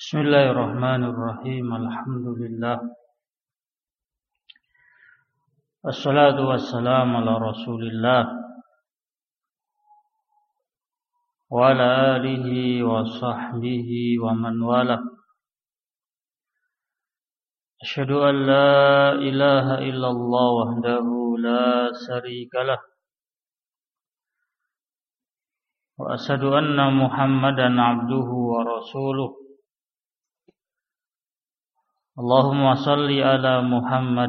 Bismillahirrahmanirrahim. Alhamdulillah. Wassalatu wassalamu ala Rasulillah wa ala alihi wa sahbihi wa man wala. Asyhadu an la ilaha illallah wahdahu la syarika lah. Wa asyhadu anna Muhammadan abduhu wa rasuluh. Allahumma salli ala Muhammad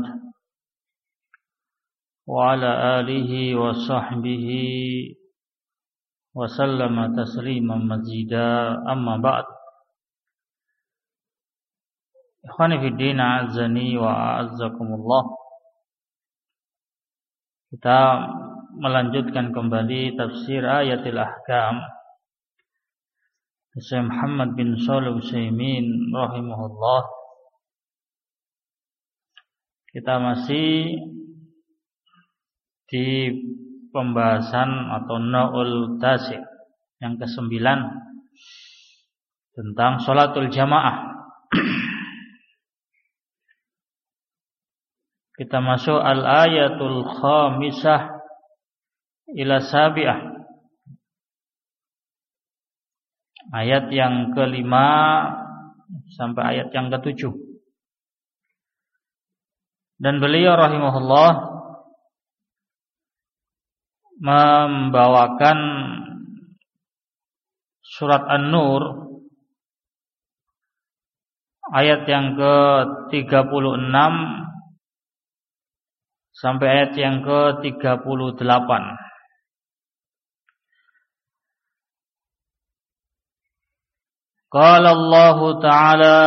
wa ala alihi wa sahbihi wa sallama tasliman mazida, amma ba'd. Ikhwani fid din, a'azzani wa a'azzakumullah. Kita melanjutkan kembali tafsir ayatil ahkam Syekh Muhammad bin Shalih Al-Utsaimin rahimahullah. Kita masih di pembahasan atau Naul Tasi' yang ke-9 tentang sholatul jamaah. Kita masuk al-ayatul khamisah ila sabi'ah. Ayat yang ke-5 sampai ayat yang ke-7. Dan beliau rahimahullah membawakan surat An-Nur ayat yang ke-36 sampai ayat yang ke-38. Qala Allah Ta'ala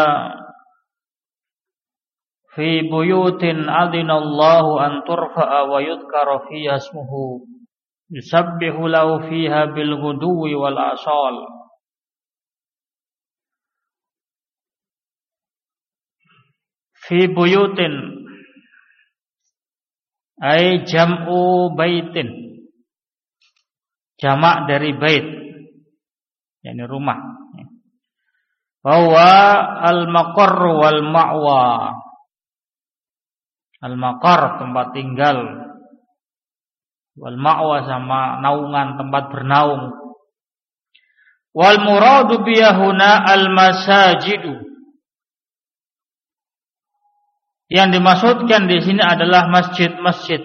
fi buyutin adinallahu an turfa'a wa yudhkara fiha ismuhu yusabbihu lahu fiha bil ghuduwi wal asal. Fi buyutin ay jam'u baitin, jamak dari bait, yakni rumah. Bahwa al-maqarr wal ma'wa, al-maqar tempat tinggal, wal ma'wa sama naungan, tempat bernaung. Wal muradu biyahuna al-masajidu, yang dimaksudkan di sini adalah masjid-masjid.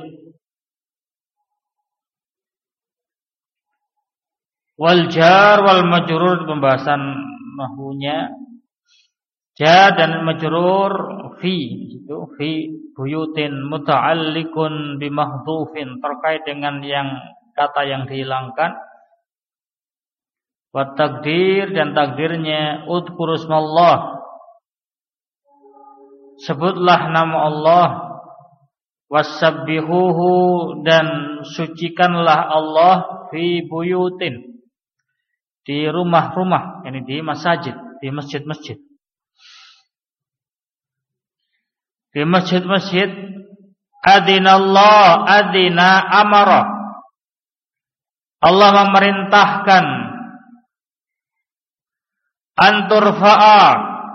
Wal jar wal majrur, pembahasan nahwunya. Jar dan majrur fi, itu fi buyutin muta'alliqun bimahdhufin, terkait dengan yang kata yang dihilangkan. Wa takdir, dan takdirnya udhkur ismallah, sebutlah nama Allah. Wasabbihuhu, dan sucikanlah Allah fi buyutin, di rumah-rumah, yakni di masajid, di masjid-masjid. Di masjid-masjid adinallah, adina amara, Allah memerintahkan anturfa'a,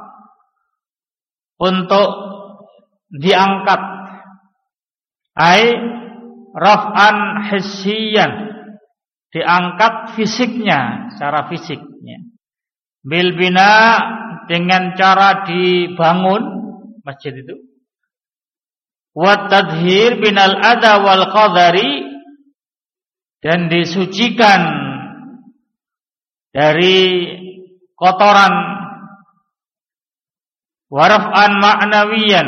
untuk diangkat, ai raf'an hissiyan, diangkat fisiknya, secara fisiknya. Bil bina, dengan cara dibangun masjid itu. Wa tadhhir binal adha wal qadari, dan disucikan dari kotoran. Waraf'an ma'nawiyan,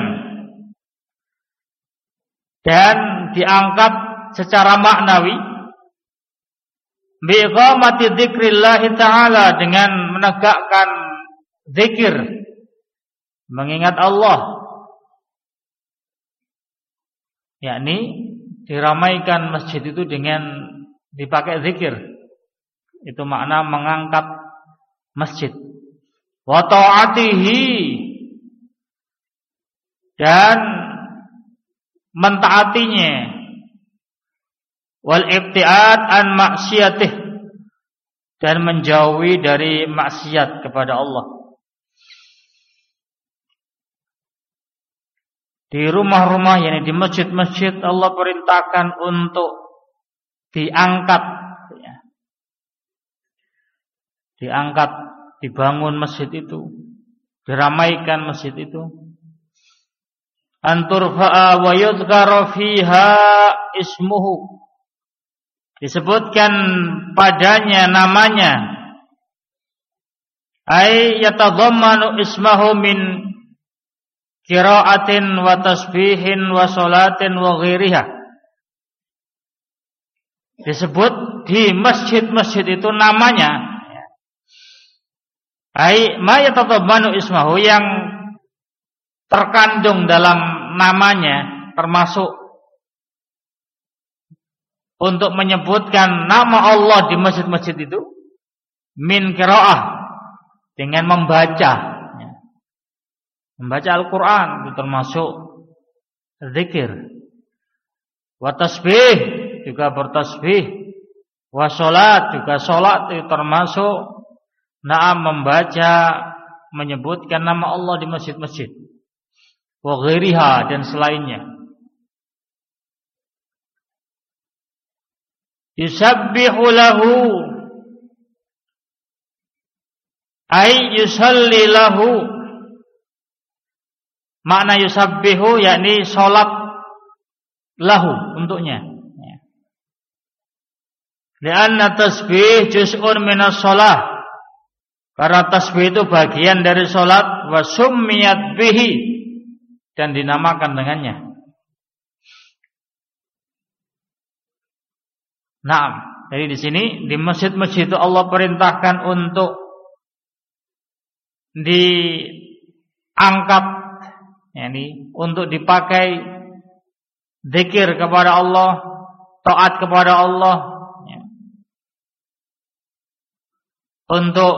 dan diangkat secara maknawi. Biiqamati dzikrillah ta'ala, dengan menegakkan zikir, mengingat Allah, yakni diramaikan masjid itu dengan dipakai zikir. Itu makna mengangkat masjid. Wa ta'atihi, dan mentaatinya. Wal ibtiad an maksiatih, dan menjauhi dari maksiat kepada Allah. Di rumah-rumah, yakni di masjid-masjid, Allah perintahkan untuk diangkat, ya. Diangkat, dibangun masjid itu, diramaikan masjid itu. Anturfa'a wa yudhkara fiha ismuhu. Disebutkan padanya namanya. Ay yatadhammanu ismahu min qiraatin wa tasbihin wa sholatin wa ghairiha. Disebut di masjid-masjid itu namanya. Ai ma yatadhammanu ismahu, yang terkandung dalam namanya, termasuk untuk menyebutkan nama Allah di masjid-masjid itu, min qiraah, dengan membaca Al-Quran, itu termasuk zikir. Wa tasbih, juga bertasbih. Wa sholat, juga sholat, itu termasuk membaca, menyebutkan nama Allah di masjid-masjid. Wa ghairiha, dan selainnya. Yusabbihu lahu, ay yusalli lahu. Makna yusabbihu yakni salat lahu, untuknya. Lianna tasbih juz'un minas shalah. Karena tasbih itu bagian dari salat, wa summiyat bihi, dan dinamakan dengannya. Naam, jadi di sini di masjid-masjid itu Allah perintahkan untuk diangkat, yakni untuk dipakai zikir kepada Allah, taat kepada Allah, ya. Untuk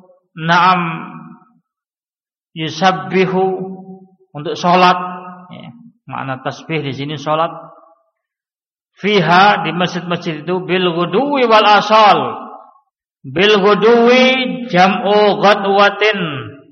yusabbihu, untuk sholat, ya. Makna tasbih di sini sholat. Fiha, di masjid-masjid itu, bil ghuduwi wal asal. Bil ghuduwi jam'u ghadwatin.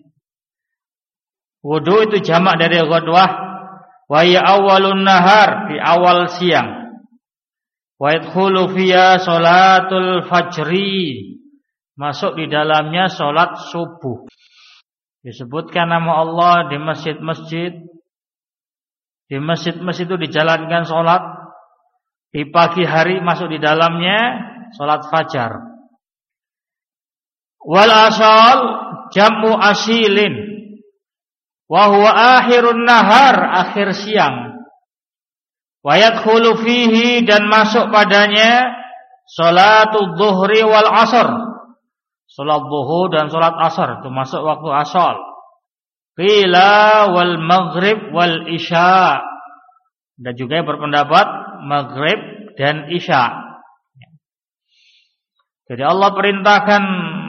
Wudu itu jamak dari ghadwah. Wa ya awalun nahar, di awal siang. Wa yadkhulu fiha salatul fajri, masuk di dalamnya salat subuh. Disebutkan nama Allah di masjid-masjid. Di masjid-masjid itu dijalankan salat. Di pagi hari masuk di dalamnya salat fajar. Wal asal jam'u asilin, wa huwa akhirun nahar, akhir siang. Wa yadkhulu fihi, dan masuk padanya salatul dhuhri wal asr, salat zuhur dan salat asar, itu masuk waktu asal. Qila wal maghrib wal isya, dan juga berpendapat maghrib dan isya. Jadi Allah perintahkan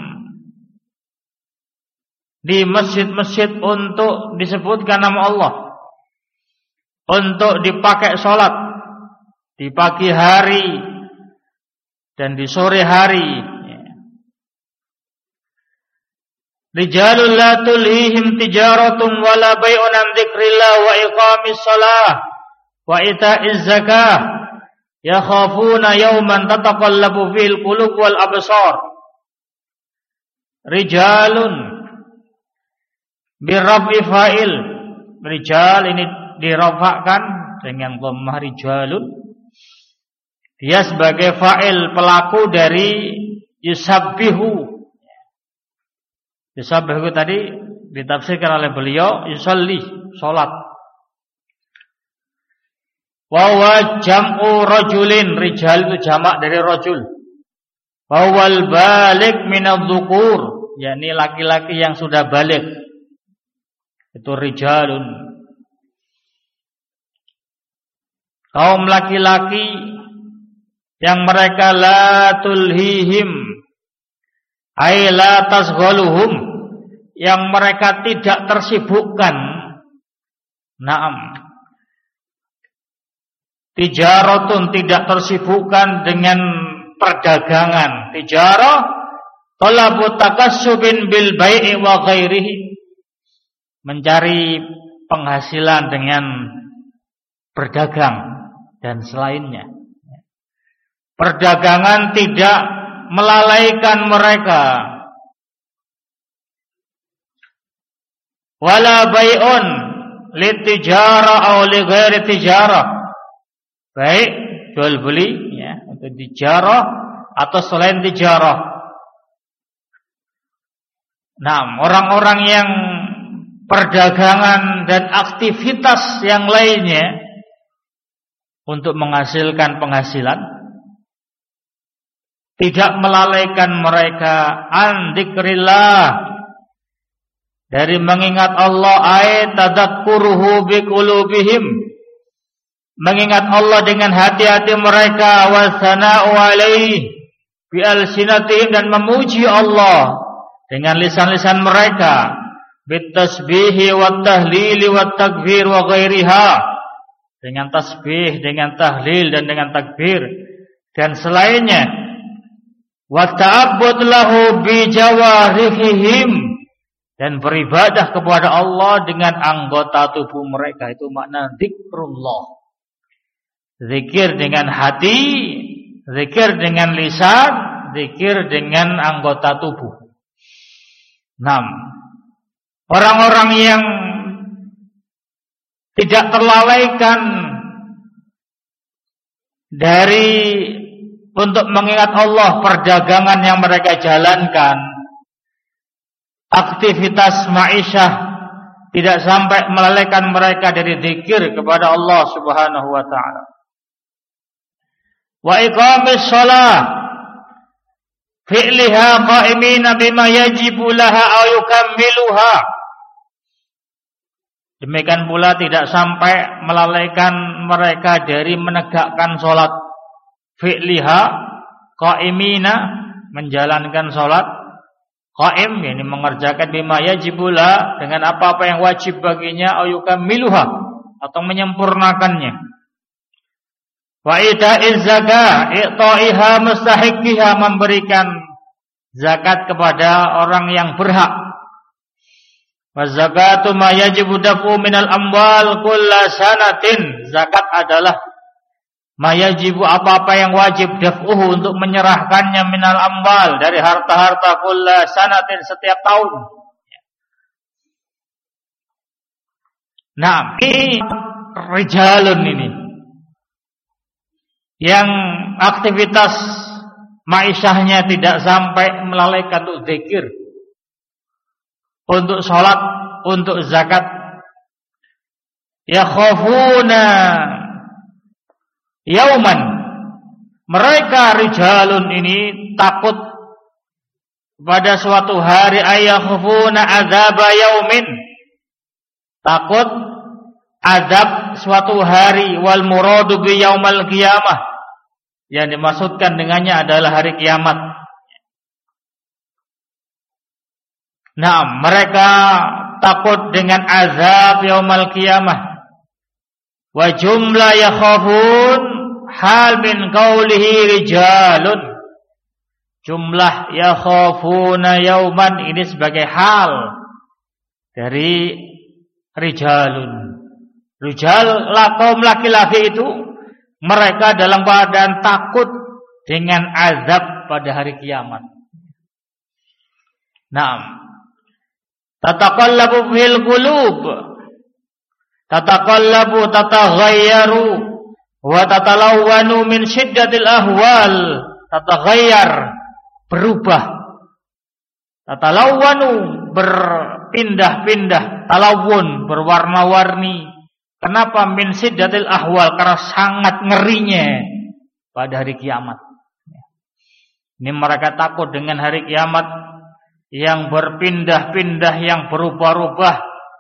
di masjid-masjid untuk disebutkan nama Allah, untuk dipakai sholat di pagi hari dan di sore hari. Rijalul la tulhihim tijaratun wala bai'un an dzikrillah wa iqamis shalah wa ita'iz zakah yakhafuna yawman tataqallabu fil qulub wal absar. Rijalun birraf'i fa'il. Rijal ini dirafa'kan dengan dhammah rijalun. Dia sebagai fa'il, pelaku dari yusabbihu. Yusabbihu tadi ditafsirkan oleh beliau yusalli, salat. Wa huwa jam'u rajulin, rijal itu jamak dari rajul. Wa huwal baligh minadh-dhukur, yakni laki-laki yang sudah baligh. Itu rijalun. Kaum laki-laki yang mereka la tulhihim, ay la tasghaluhum, yang mereka tidak tersibukkan. Naam. Tijaratun, tidak tersibukkan dengan perdagangan. Tijarah talabu takassubin bil bai'i wa ghairihi, mencari penghasilan dengan berdagang dan selainnya. Perdagangan tidak melalaikan mereka. Wala bai'un litijara aw li ghairi tijarah. Baik jual beli ya, untuk tijarah atau selain tijarah. Nah, orang-orang yang perdagangan dan aktivitas yang lainnya untuk menghasilkan penghasilan tidak melalaikan mereka an dzikrillah, dari mengingat Allah, ay tadakkuruhu biqulubihim, mengingat Allah dengan hati-hati mereka, wa sana'u alaihi bi alsinatihim, dan memuji Allah dengan lisan-lisan mereka, bit tasbihi wat tahlili wat takbir wa ghairiha, dengan tasbih, dengan tahlil dan dengan takbir dan selainnya, wa ta'abbud lahu bi jawarihim, dan beribadah kepada Allah dengan anggota tubuh mereka. Itu makna zikrullah. Zikir dengan hati, zikir dengan lisan, zikir dengan anggota tubuh. 6. Orang-orang yang tidak terlalaikan dari untuk mengingat Allah, perdagangan yang mereka jalankan, aktivitas ma'isyah, tidak sampai melalaikan mereka dari zikir kepada Allah Subhanahu wa ta'ala. Wa iqamis shalah fi'liha qa'imina bima yajibu laha aw yukammiluha. Demikian pula tidak sampai melalaikan mereka dari menegakkan salat, fi'liha qa'imina, menjalankan salat, qa'im yakni mengerjakan bima yajibu laha, dengan apa-apa yang wajib baginya, aw yukammiluha, atau menyempurnakannya. Wa ita'iz zakah i'ta'iha mustahiqiha, memberikan zakat kepada orang yang berhak. Wa zakatu ma yajibu daf'u minal amwal kulla sanatin, zakat adalah ma yajibu, apa-apa yang wajib, daf'uhu, untuk menyerahkannya, minal amwal, dari harta-harta, kulla sanatin, setiap tahun. Nah, ini rijalun ini yang aktivitas ma'isyahnya tidak sampai melalaikan untuk zikir, untuk sholat, untuk zakat. Yakhafuna yauman, mereka rijalun ini takut pada suatu hari, ayakhafuna adzaba yaumin, takut azab suatu hari, wal muradu bi yaumal qiyamah, yang dimaksudkan dengannya adalah hari kiamat. Nah, mereka takut dengan azab yaumal qiyamah. Wa jumla yakhafun hal min qawlihi rijalun, jumlah yakhafuna yauman ini sebagai hal dari rijalun. Rijal, kaum laki-laki itu, mereka dalam keadaan takut dengan azab pada hari kiamat. Naam. Tataqallabu fil qulub, tataqallabu, tataghayyaru, wa tatalawwanu min syiddatil ahwal. Tataghayyar, berubah. Tatalawwanu, berpindah-pindah. Talawun, berwarna-warni. Kenapa? Min syiddatil ahwal, karena sangat ngerinya pada hari kiamat. Ini mereka takut dengan hari kiamat yang berpindah-pindah, yang berubah-ubah.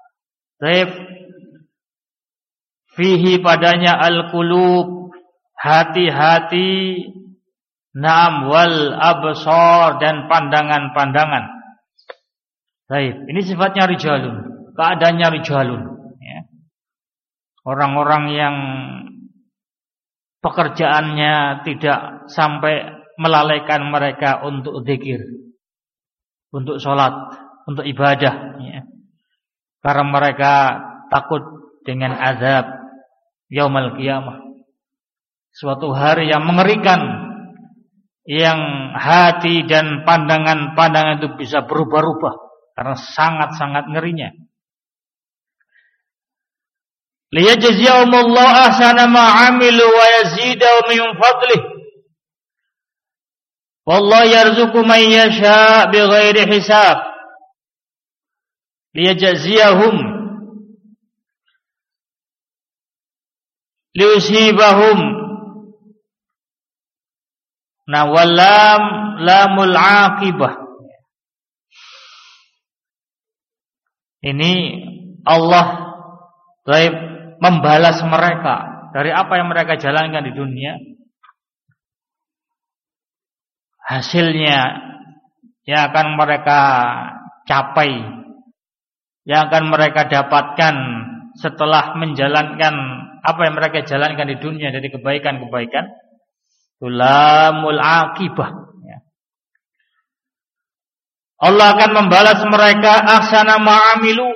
Fihi, padanya al-qulub, hati-hati, naam, wal absar, dan pandangan-pandangan. Ini sifatnya rijalun, keadaannya rijalun. Orang-orang yang pekerjaannya tidak sampai melalaikan mereka untuk zikir, untuk sholat, untuk ibadah, ya. Karena mereka takut dengan azab yaumul qiyamah. Suatu hari yang mengerikan, yang hati dan pandangan-pandangan itu bisa berubah-ubah karena sangat-sangat ngerinya. Liyajziyahumullahu ahsana ma 'amilu wa yazidahum min fadlih. Wallahu yarzuqu man yasha' bighairi hisab. Liyajziyahum liusibahum. Nah, walam lamul aqibah. Ini Allah membalas mereka dari apa yang mereka jalankan di dunia. Hasilnya yang akan mereka capai, yang akan mereka dapatkan setelah menjalankan apa yang mereka jalankan di dunia dari kebaikan-kebaikan. Lamul aqibah. Allah akan membalas mereka ahsana ma'amilu,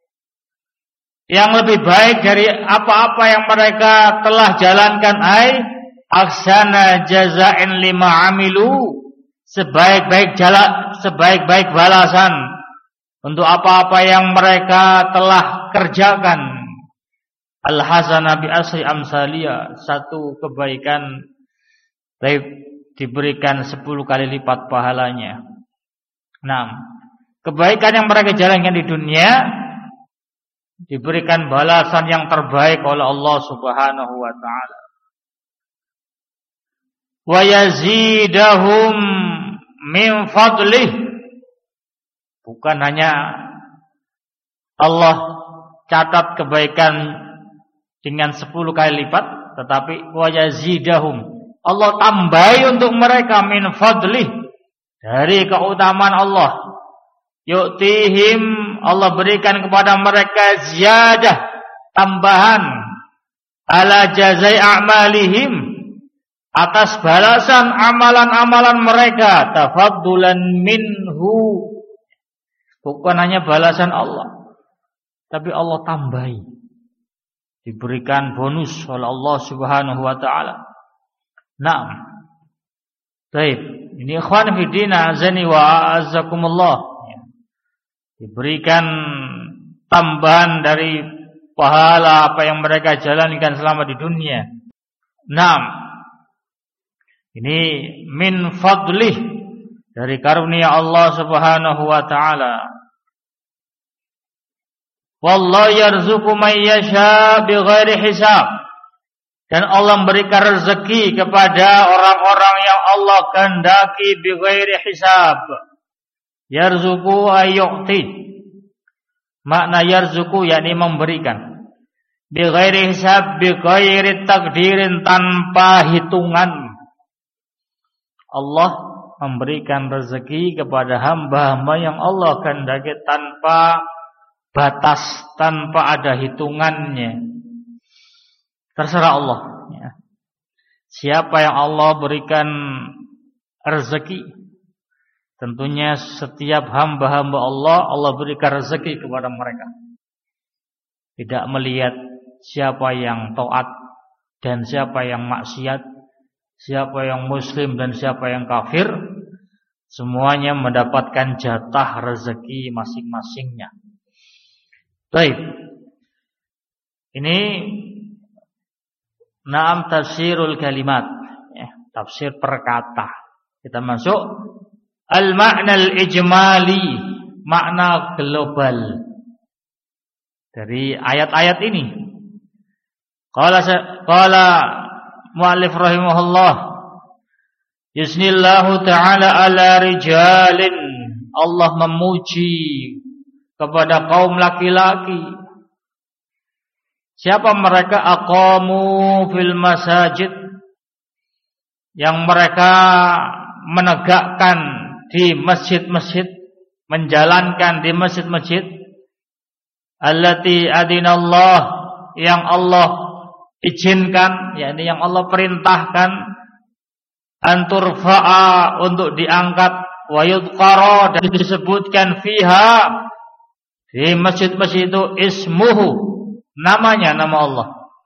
yang lebih baik dari apa-apa yang mereka telah jalankan. Ahsana jaza'in lima amilu, sebaik-baik balasan untuk apa-apa yang mereka telah kerjakan. Al-hasanah bi asri amsalia, satu kebaikan diberikan 10 kali lipat pahalanya. Nah, kebaikan yang mereka jalankan di dunia diberikan balasan yang terbaik oleh Allah Subhanahu wa taala. Wa yazidahum min fadlih. Bukan hanya Allah catat kebaikan dengan 10 kali lipat, tetapi wa yazidahum, Allah tambahi untuk mereka min fadlih, dari keutamaan Allah. Yu'tihim, Allah berikan kepada mereka ziyadah, tambahan, ala jazai a'malihim, atas balasan amalan-amalan mereka, tafaddulan minhu. Bukan hanya balasan Allah, tapi Allah tambahi, diberikan bonus oleh Allah Subhanahu wa taala. Naam. Baik, ini ikhwan fillah azani wa azzakumullah. Diberikan tambahan dari pahala apa yang mereka jalankan selama di dunia. Naam. Ini min fadlih, dari karunia Allah Subhanahu wa taala. Wallahu yarzuqu man yasha bighairi hisab. Dan Allah memberikan rezeki kepada orang-orang yang Allah kehendaki bighairi hisab. Yarzuqu ayyu'ti. Makna yarzuqu yakni memberikan. Bighairi hisab, bighairi takdirin, tanpa hitungan. Allah memberikan rezeki kepada hamba-hamba yang Allah kehendaki tanpa batas, tanpa ada hitungannya. Terserah Allah. Siapa yang Allah berikan rezeki, tentunya setiap hamba-hamba Allah berikan rezeki kepada mereka. Tidak melihat siapa yang taat dan siapa yang maksiat, siapa yang muslim dan siapa yang kafir, semuanya mendapatkan jatah rezeki masing-masingnya. Baik. Ini naam tafsirul kalimat, tafsir perkata. Kita masuk al-ma'na al-ijmali, makna global dari ayat-ayat ini. Qala mu'allif rahimahullah, yusnillahu ta'ala ala rijalin, Allah memuji kepada kaum laki-laki. Siapa mereka? Aqamu fil masajid, yang mereka menegakkan di masjid-masjid, menjalankan di masjid-masjid. Allati adinallah, yang Allah izinkan, yakni yang Allah perintahkan, anturfa'a, untuk diangkat, wa yudhkara, dan disebutkan fiha, di masjid-masjid itu, ismuhu, namanya, nama Allah.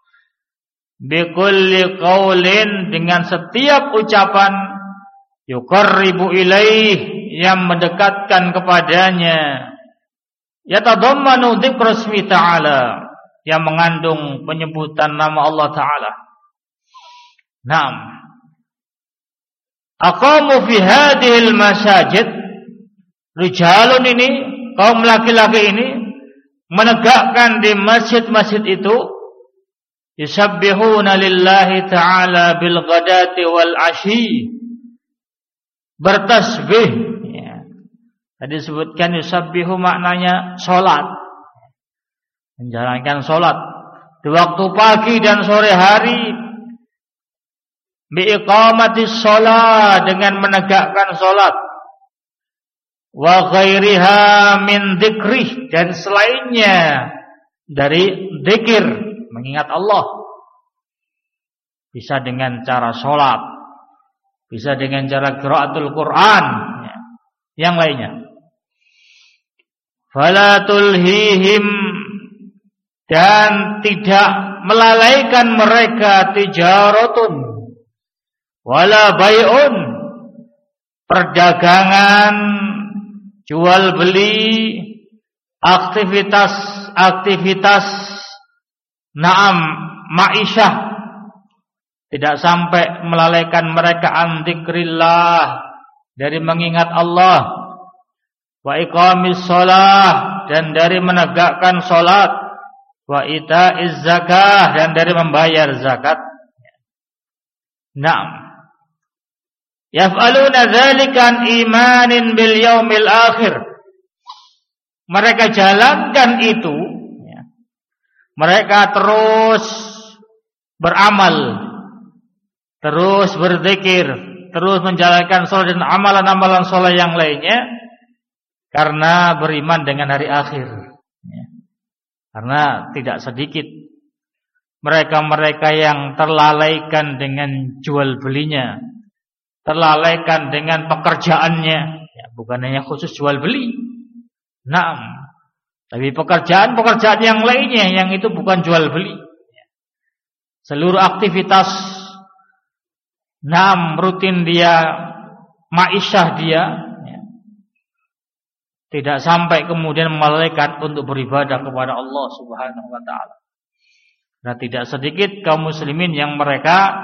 Bikulli qaulin, dengan setiap ucapan, yuqarribu ilaih, yang mendekatkan kepadanya, yatadammanu dzikrasmi ta'ala, yang mengandung penyebutan nama Allah Ta'ala. Naam. Aqamu fi hadhil masajid, rijalun ini, kaum laki-laki ini, menegakkan di masjid-masjid itu, yusabbihuna lillahi ta'ala bil ghadati wal ashi, bertasbih ya. Tadi disebutkan yusabbihu maknanya salat, menjalankan salat di waktu pagi dan sore hari, biiqamatis shalah, dengan menegakkan salat, wa ghairiha min dzikrih, dan selainnya dari zikir, mengingat Allah. Bisa dengan cara salat, bisa dengan cara qiraatul Quran, ya, yang lainnya. Fala tulhihim, dan tidak melalaikan mereka, tijaratun wala bai'un, perdagangan, jual beli, aktivitas naam ma'isyah, tidak sampai melalaikan mereka an dzikrillah, dari mengingat Allah, wa iqamis shalah, dan dari menegakkan salat, wa itaiz zakah, dan dari membayar zakat. Naam. Yaf'aluna dzalika an imanin bil yaumil akhir. Mereka jalankan itu ya. Mereka terus beramal, terus berzikir, terus menjalankan salat dan amalan-amalan saleh yang lainnya, karena beriman dengan hari akhir ya. Karena tidak sedikit mereka-mereka yang terlalaikan dengan jual belinya, terlalaikan dengan pekerjaannya ya, bukan hanya khusus jual beli. Naam, tapi pekerjaan yang lainnya yang itu bukan jual beli. Seluruh aktivitas naam rutin dia, ma'isyah dia ya, tidak sampai kemudian melalaikan untuk beribadah kepada Allah Subhanahu wa taala. Nah, tidak sedikit kaum muslimin yang mereka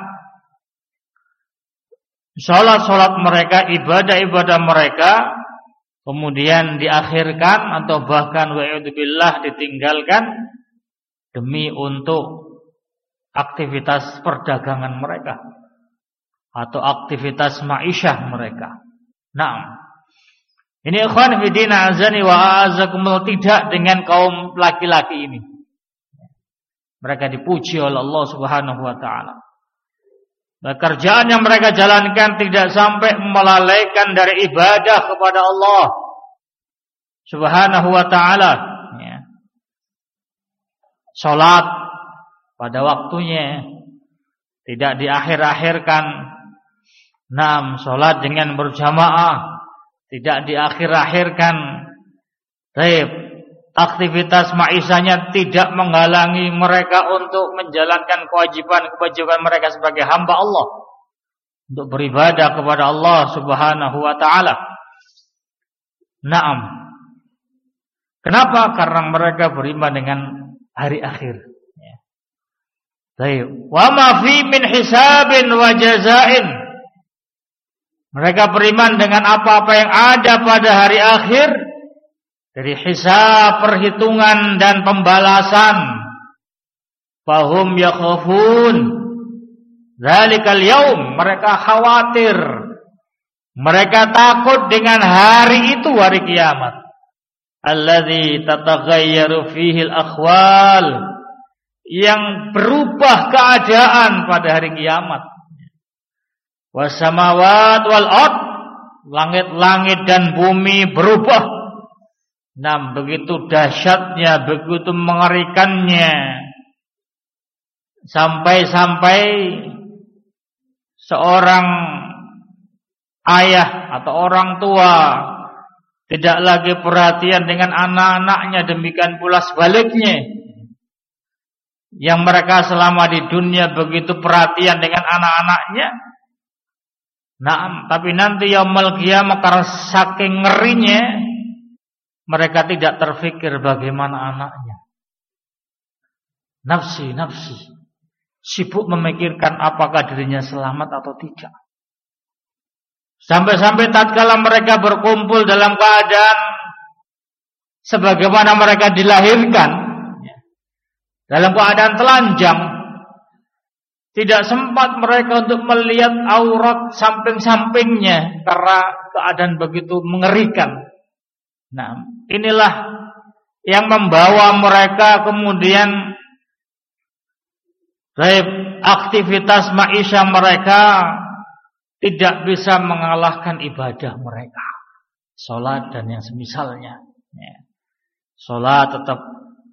salat-salat mereka, ibadah-ibadah mereka kemudian diakhirkan atau bahkan wa'udzubillah ditinggalkan demi untuk aktivitas perdagangan mereka atau aktivitas ma'isyah mereka. Naam. Ini ikhwan fillah azani wa azakumullah, tidak dengan kaum laki-laki ini. Mereka dipuji oleh Allah Subhanahu wa taala. Pekerjaan yang mereka jalankan tidak sampai melalaikan dari ibadah kepada Allah Subhanahu wa taala ya. Salat pada waktunya, tidak diakhir-akhirkan. Naam, salat dengan berjamaah tidak diakhir-akhirkan. Baik, aktivitas ma'isyahnya tidak menghalangi mereka untuk menjalankan kewajiban mereka sebagai hamba Allah, untuk beribadah kepada Allah Subhanahu wa taala. Naam. Kenapa? Karena mereka beriman dengan hari akhir. Baik. Wa ma fi min hisabin wa jazain. Mereka beriman dengan apa-apa yang ada pada hari akhir, dari hisab, perhitungan dan pembalasan. Fahum yakhafun dzalikal yaum, mereka khawatir, mereka takut dengan hari itu, hari kiamat. Alladzi tataghayyaru fihi al-akhwal, yang berubah keadaan pada hari kiamat. Wasamawat wal ard, langit-langit dan bumi berubah. Nah, begitu dahsyatnya, begitu mengerikannya, sampai-sampai seorang ayah atau orang tua tidak lagi perhatian dengan anak-anaknya, demikian pula sebaliknya. yang mereka selama di dunia begitu perhatian dengan anak-anaknya. Naam, tapi nanti yaumul qiyamah karena saking ngerinya mereka tidak terfikir bagaimana anaknya. Nafsi, sibuk memikirkan apakah dirinya selamat atau tidak. Sampai-sampai tatkala mereka berkumpul dalam keadaan sebagaimana mereka dilahirkan, dalam keadaan telanjang, tidak sempat mereka untuk melihat aurat samping-sampingnya karena keadaan begitu mengerikan. Nah, inilah yang membawa mereka kemudian aktivitas maisha mereka tidak bisa mengalahkan ibadah mereka, salat dan yang semisalnya. Salat tetap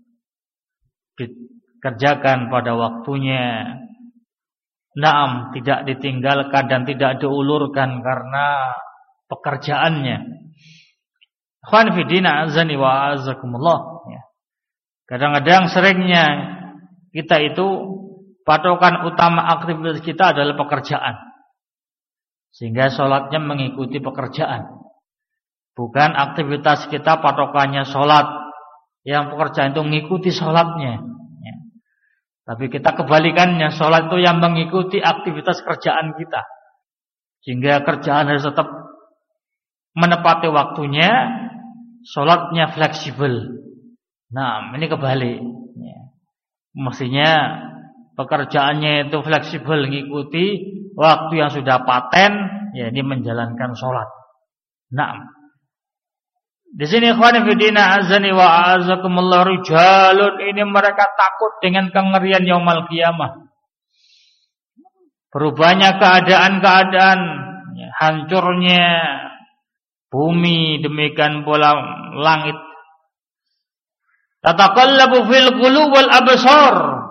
dikerjakan pada waktunya. Naam, tidak ditinggalkan dan tidak diulurkan karena pekerjaannya. Ikhwan fillah azani wa azakumullah. Kadang-kadang seringnya kita itu patokan utama aktivitas kita adalah pekerjaan. Sehingga sholatnya mengikuti pekerjaan. Bukan aktivitas kita patokannya sholat. Yang pekerjaan itu mengikuti sholatnya. Tapi kita kebalikannya, sholat itu yang mengikuti aktivitas kerjaan kita. Sehingga kerjaan harus tetap menepati waktunya, sholatnya fleksibel. Nah, ini kebalik. Mestinya pekerjaannya itu fleksibel, mengikuti waktu yang sudah paten, ya ini menjalankan sholat. Nah, di sini ikhwan fillah azani wa azakumullah, rijalun, ini mereka takut dengan kengerian yaumul qiyamah. Berubahnya keadaan-keadaan, hancurnya bumi, demikian pula langit. Tataqallabu fil qulub wal absar.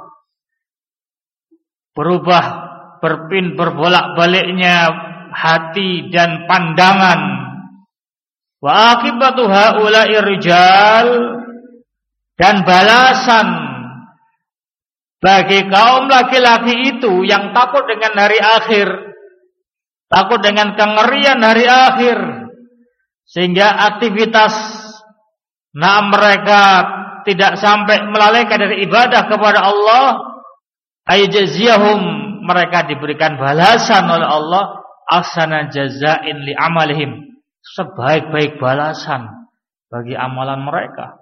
Berubah, berbolak-baliknya hati dan pandangan. Wa akibatu haula'i rijal, dan balasan bagi kaum laki-laki itu yang takut dengan hari akhir, takut dengan kengerian hari akhir, sehingga aktivitas mereka tidak sampai melalaikan dari ibadah kepada Allah, ayjaziyahum, mereka diberikan balasan oleh Allah ahsana jazain li amalihim, sebaik-baik balasan bagi amalan mereka.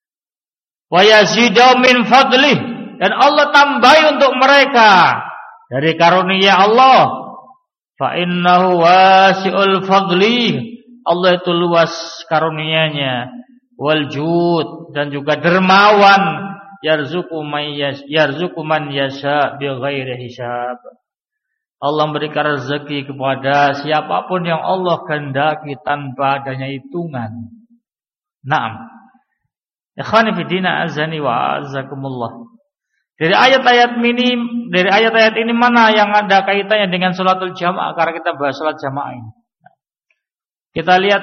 Wa yazidau min fadlih, dan Allah tambahi untuk mereka dari karunia Allah. Fa innahu wasi'ul fadli, Allah itu luas karunianya. Wal jud, dan juga dermawan. Yarzuqu man yasha bighairi hisab. Allah memberikan rezeki kepada siapapun yang Allah kehendaki tanpa adanya hitungan. Naam. Ikhwani fillah azani wa azakumullah. Dari ayat-ayat ini mana yang ada kaitannya dengan salatul jamaah? Karena kita bahas salat jamaah ini. Kita lihat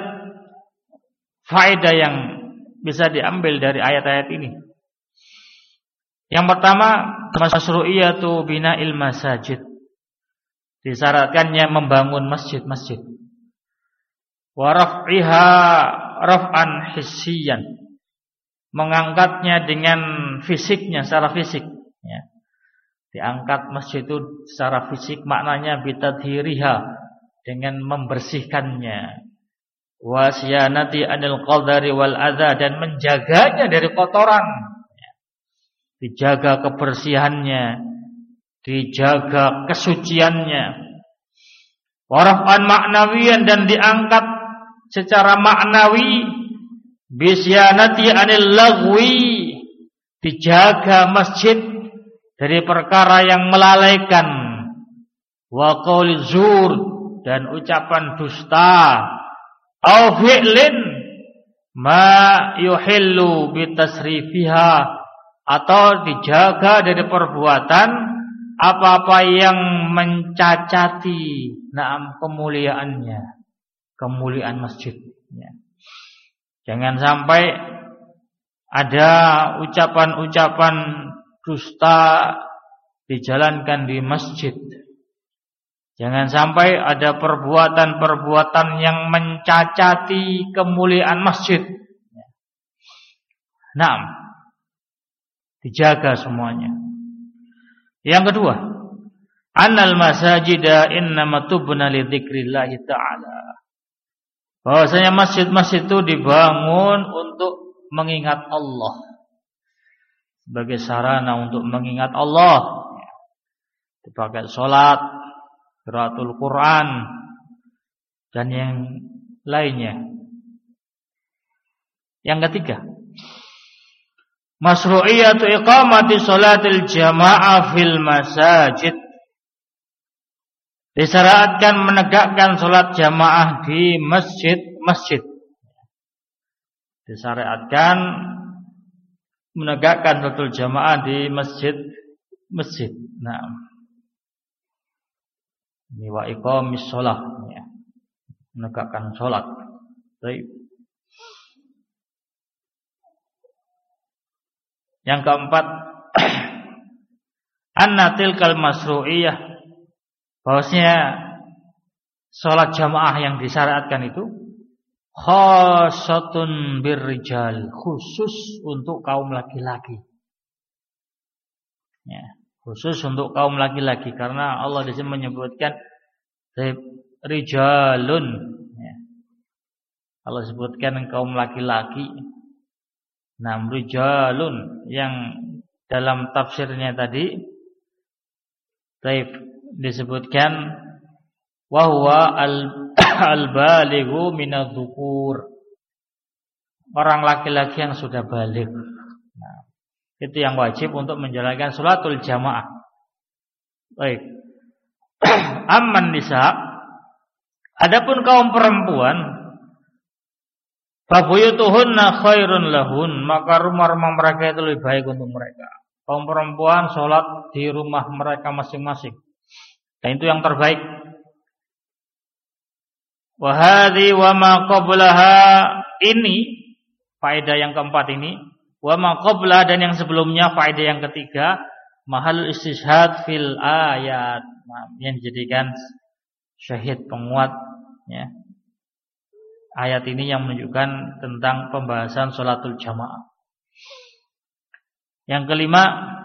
faedah yang bisa diambil dari ayat-ayat ini. Yang pertama, masyru'iyatu bina'il masajid. Disyaratkannya membangun masjid-masjid. Wa raf'iha raf'an hissiyan. Mengangkatnya dengan fisiknya, secara fisik. Ya. Diangkat masjid itu secara fisik, maknanya bitadhiriha, dengan membersihkannya. Wa siyanati anil qadari wal adza, dan menjaganya dari kotoran. Ya. Dijaga kebersihannya, dijaga kesuciannya. Warafan ma'nawiyan, dan diangkat secara maknawi. Bisyanati anil lagwi, dijaga masjid dari perkara yang melalaikan. Wa qauli zur, dan ucapan dusta. Au fi'lin ma yuhillu bitasrifiha, atau dijaga dari perbuatan apa-apa yang mencacati kemuliaannya, kemuliaan masjid. Ya. Jangan sampai ada ucapan-ucapan dusta dijalankan di masjid. Jangan sampai ada perbuatan-perbuatan yang mencacati kemuliaan masjid. Naam, dijaga semuanya. Yang kedua, annal masajida innama tubna li dzikrillahi ta'ala. Bahwasanya masjid-masjid itu dibangun untuk mengingat Allah. Sebagai sarana untuk mengingat Allah. Dipakai salat, qiraatul Quran dan yang lainnya. Yang ketiga, masyru'iyatu iqamati sholatil jamaah fil masajid. Disyariatkan menegakkan salat jamaah di masjid-masjid. Disyariatkan menegakkan salatul jamaah di masjid-masjid. Nah, ini wa iqamis shalah, ya. Menegakkan salat. Baik. Yang keempat, anna tilkal masru'iyah, bahwasanya salat jamaah yang disyariatkan itu khassatun birrijal, khusus untuk kaum laki-laki. Ya, khusus untuk kaum laki-laki karena Allah di sini menyebutkan rijalun. Ya. Allah sebutkan kaum laki-laki. Nah, rijalun yang dalam tafsirnya tadi disebutkan wa huwa al-balighu minadz-dzukur. Orang laki-laki yang sudah baligh. Nah, itu yang wajib untuk menjalankan salatul jamaah. Baik. Amman nisa, adapun kaum perempuan, fabuyutuhunna khairun lahun, maka rumah-rumah mereka itu lebih baik untuk mereka. Kaum perempuan sholat di rumah mereka masing-masing, dan itu yang terbaik. Wahadi wa ma qablaha, ini faedah yang keempat ini. Wa ma qablaha, dan yang sebelumnya faedah yang ketiga, mahal istishhad fil ayat, yang dijadikan syahid penguat, ya. Ayat ini yang menunjukkan tentang pembahasan sholatul jamaah. Yang kelima,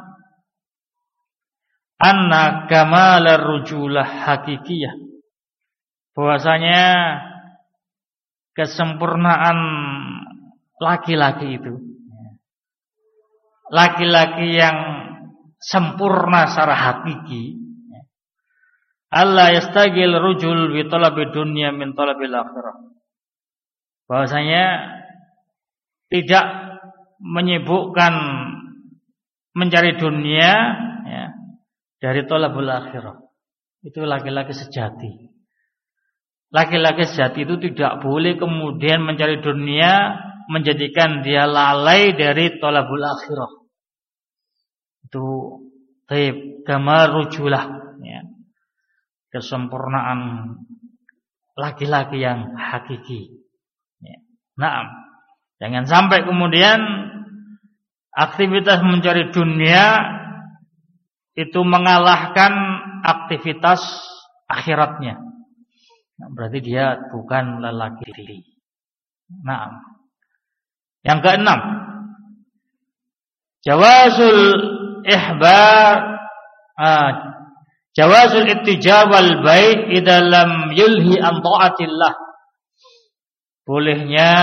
anna kamalar rujulah hakikiyah, bahwasanya kesempurnaan laki-laki itu, laki-laki yang sempurna secara hakiki, Allah yastagil rujul bi talabi dunya min talabil akhirah, bahwasanya tidak menyibukkan mencari dunia, ya, dari talabul akhirah. Itu laki-laki sejati. Laki-laki sejati itu tidak boleh kemudian mencari dunia menjadikan dia lalai dari talabul akhirah. Itu gamar rujulah, ya, kesempurnaan laki-laki yang hakiki. Nah, jangan sampai kemudian aktivitas mencari dunia itu mengalahkan aktivitas akhiratnya. Nah, berarti dia bukan lelaki. Nah, yang keenam, jawazul ihbar, jawazul ittija wal bai' idza lam yulhi an ta'atillah. Bolehnya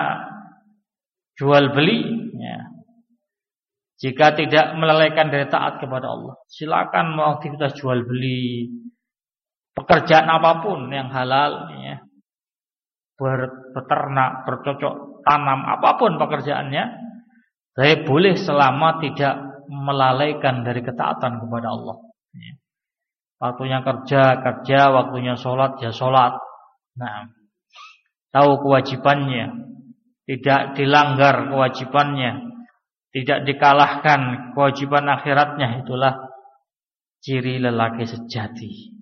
jual beli, ya, jika tidak melalaikan dari taat kepada Allah. Silakan mau aktivitas jual beli, pekerjaan apapun yang halal, ya, berternak, bercocok tanam, apapun pekerjaannya, saya boleh selama tidak melalaikan dari ketaatan kepada Allah. Ya. Waktunya kerja, waktunya sholat, ya sholat. Nah, tahu kewajibannya, tidak dilanggar kewajibannya, tidak dikalahkan kewajiban akhiratnya, itulah ciri lelaki sejati.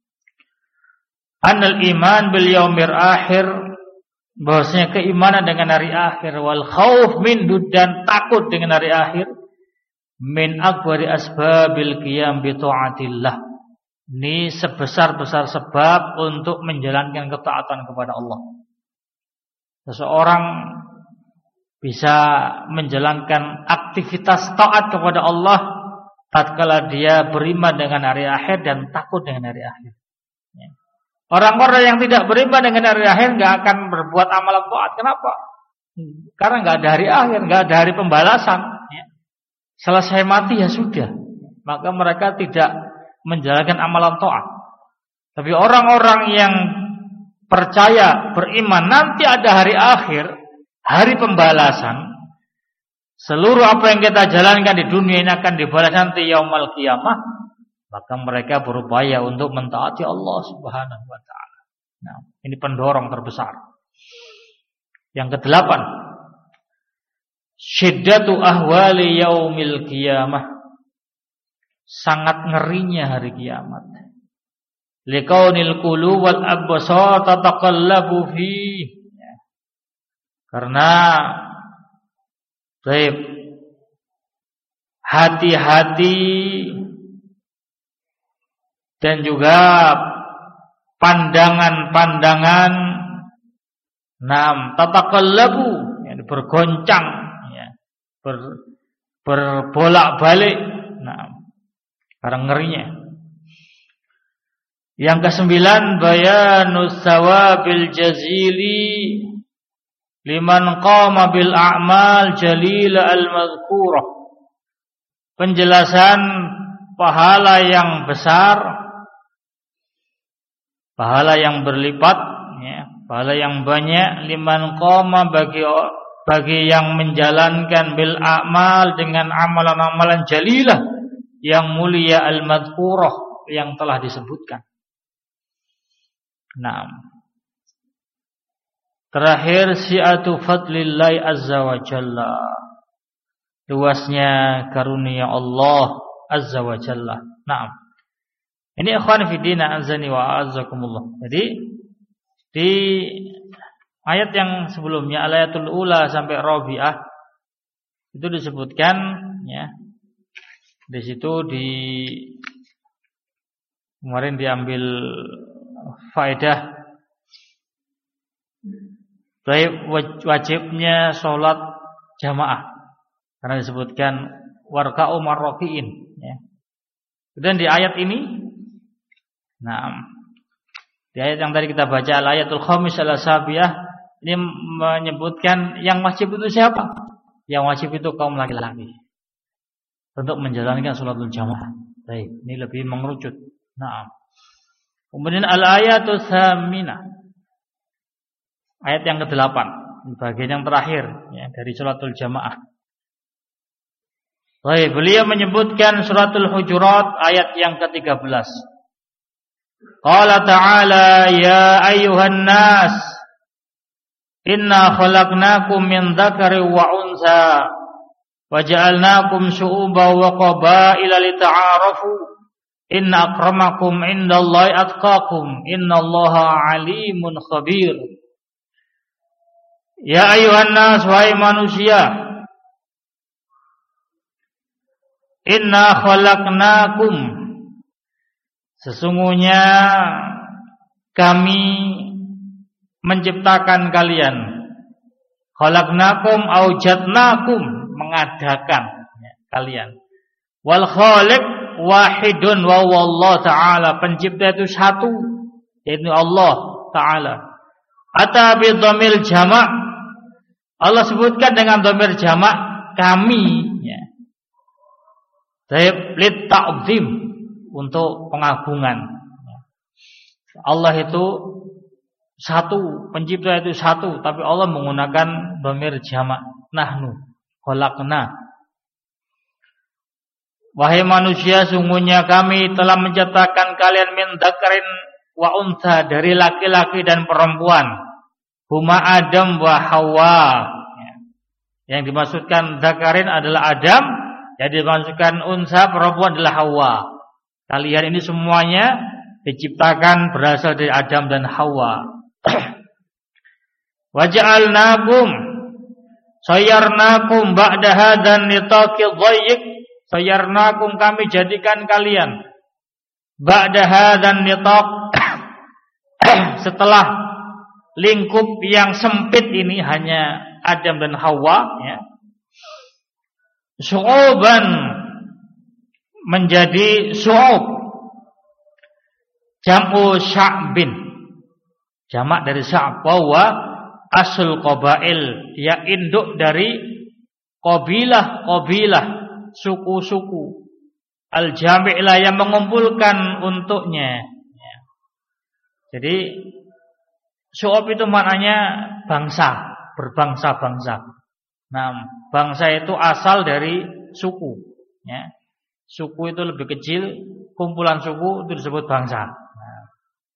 Anal iman bil yaumil akhir, bahwasanya keimanan dengan hari akhir, wal khauf minhu, dan takut dengan hari akhir, min akbari asbabil qiyam bi taatillah. Ini sebesar-besar sebab untuk menjalankan ketaatan kepada Allah. Seseorang bisa menjalankan aktivitas taat kepada Allah tatkala dia beriman dengan hari akhir dan takut dengan hari akhir. Orang-orang yang tidak beriman dengan hari akhir nggak akan berbuat amalan taat. Kenapa? Karena nggak ada hari akhir, nggak ada hari pembalasan. Selesai mati ya sudah. Maka mereka tidak menjalankan amalan taat. Tapi orang-orang yang percaya, beriman nanti ada hari akhir, hari pembalasan. Seluruh apa yang kita jalankan di dunia ini akan dibalas nanti yaumul qiyamah. Maka mereka berupaya untuk mentaati Allah Subhanahu wa taala. Nah, ini pendorong terbesar. Yang ke-8, syiddatu ahwali yaumil qiyamah. Sangat ngerinya hari kiamat. Liqaunil qulub wal absar tataqallabu fi. Karena hati-hati dan juga pandangan-pandangan tataqallabu, bergoncang, berbolak-balik. Karena ngerinya. Yang ke-9, bayanus sawabil jazili liman qama bil a'mal jalila al-madhkurah. Penjelasan pahala yang besar, pahala yang berlipat, pahala yang banyak, liman qama bagi yang menjalankan bil a'mal dengan amalan-amalan jalilah yang mulia al-madhkurah yang telah disebutkan. Nah, terakhir si'atu fadlillahi azza wa jalla, luasnya karunia Allah azza wa jalla. Nah, ini ikhwan fillah azani wa azzakumullah. Jadi di ayat yang sebelumnya, ayatul ula sampai rabi'ah, itu disebutkan di situ kemarin diambil faedah wajibnya sholat jamaah karena disebutkan warka'u marrakiin. Kemudian di ayat ini, di ayat yang tadi kita baca, ayatul khamis al-sabiyah, ini menyebutkan yang wajib itu siapa? Yang wajib itu kaum laki-laki untuk menjalankan sholatul jamaah. Baik, ini lebih mengerucut. Kemudian al-ayatul tsaminah, ayat yang ke-8, bagian yang terakhir dari sholatul jamaah. Baik, beliau menyebutkan suratul Hujurat ayat yang ke-13. Qala ta'ala ya ayyuhan nas inna khalaqnakum min dzakarin wa untha waja'alnakum syu'uban wa qabaila lita'arafu inna akramakum indallahi atqakum innallaha alimun khabir. Ya ayyuhan nas, wahai manusia, inna khalaqnakum, sesungguhnya kami menciptakan kalian. Khalaqnakum aujadnakum, mengadakan kalian. Wal khaliq wahidun wa wallahu ta'ala, pencipta itu satu, yaitu Allah ta'ala. Ata bi dhamir jama', Allah sebutkan dengan dhamir jama' kami, lit ta'zim, untuk pengagungan. Allah itu satu, pencipta itu satu, tapi Allah menggunakan dhamir jama', nahnu khalaqna. Wahai manusia, sungguhnya kami telah menciptakan kalian min dzakarin wa untha, dari laki-laki dan perempuan. Huma Adam wa Hawa. Yang dimaksudkan dzakarin adalah Adam, yang dimaksudkan untha perempuan adalah Hawa. Kalian ini semuanya diciptakan berasal dari Adam dan Hawa. Waja'alnakum sayyarnakum ba'da hadzal nitaqi dhayyiq Sayarnakum, kami jadikan kalian ba'da hadzal nitaq setelah lingkup yang sempit ini hanya Adam dan Hawa, ya. Syu'uban menjadi syu'ub, jam'u sya'bin, jamak dari sya'b, wa asl qabail, dia induk dari qabilah, suku-suku, al-jami'lah yang mengumpulkan untuknya, ya. Jadi syu'ub itu maknanya bangsa, berbangsa-bangsa. Nah, bangsa itu asal dari suku, ya. Suku itu lebih kecil, kumpulan suku itu disebut bangsa. Nah.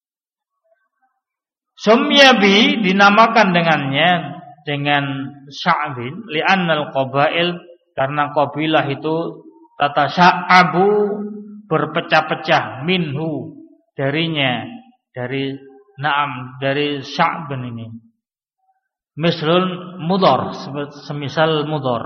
Sumyabi dinamakan dengannya dengan sya'bin li'annal qabail, karena qabilah itu tatasya'abu, berpecah-pecah, minhu, darinya, dari sya'bin ini. Mislul mudhar, semisal mudhar.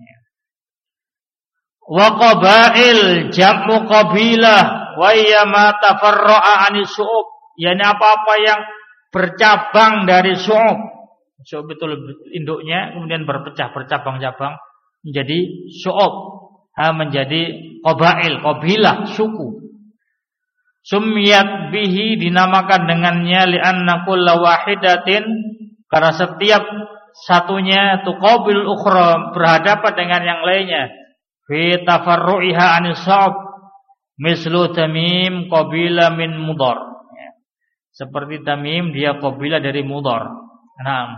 Wa qabail jam'u qabilah wa hiya ma tafarra'a 'ani syu'ub, yakni apa-apa yang bercabang dari syu'ub. Syu'ub itu induknya kemudian berpecah, bercabang-cabang menjadi syu'ub, menjadi qabail, qabilah, suku. Sumiyat bihi, dinamakan dengannya li'anna kulla wahidatin, karena setiap satunya tuqabil ukhra, berhadapan dengan yang lainnya. Fi tafarru'iha 'anil sya'b mislu Tamim qabila min Mudhar, ya. Seperti Tamim, dia qabila dari Mudhar. Nah,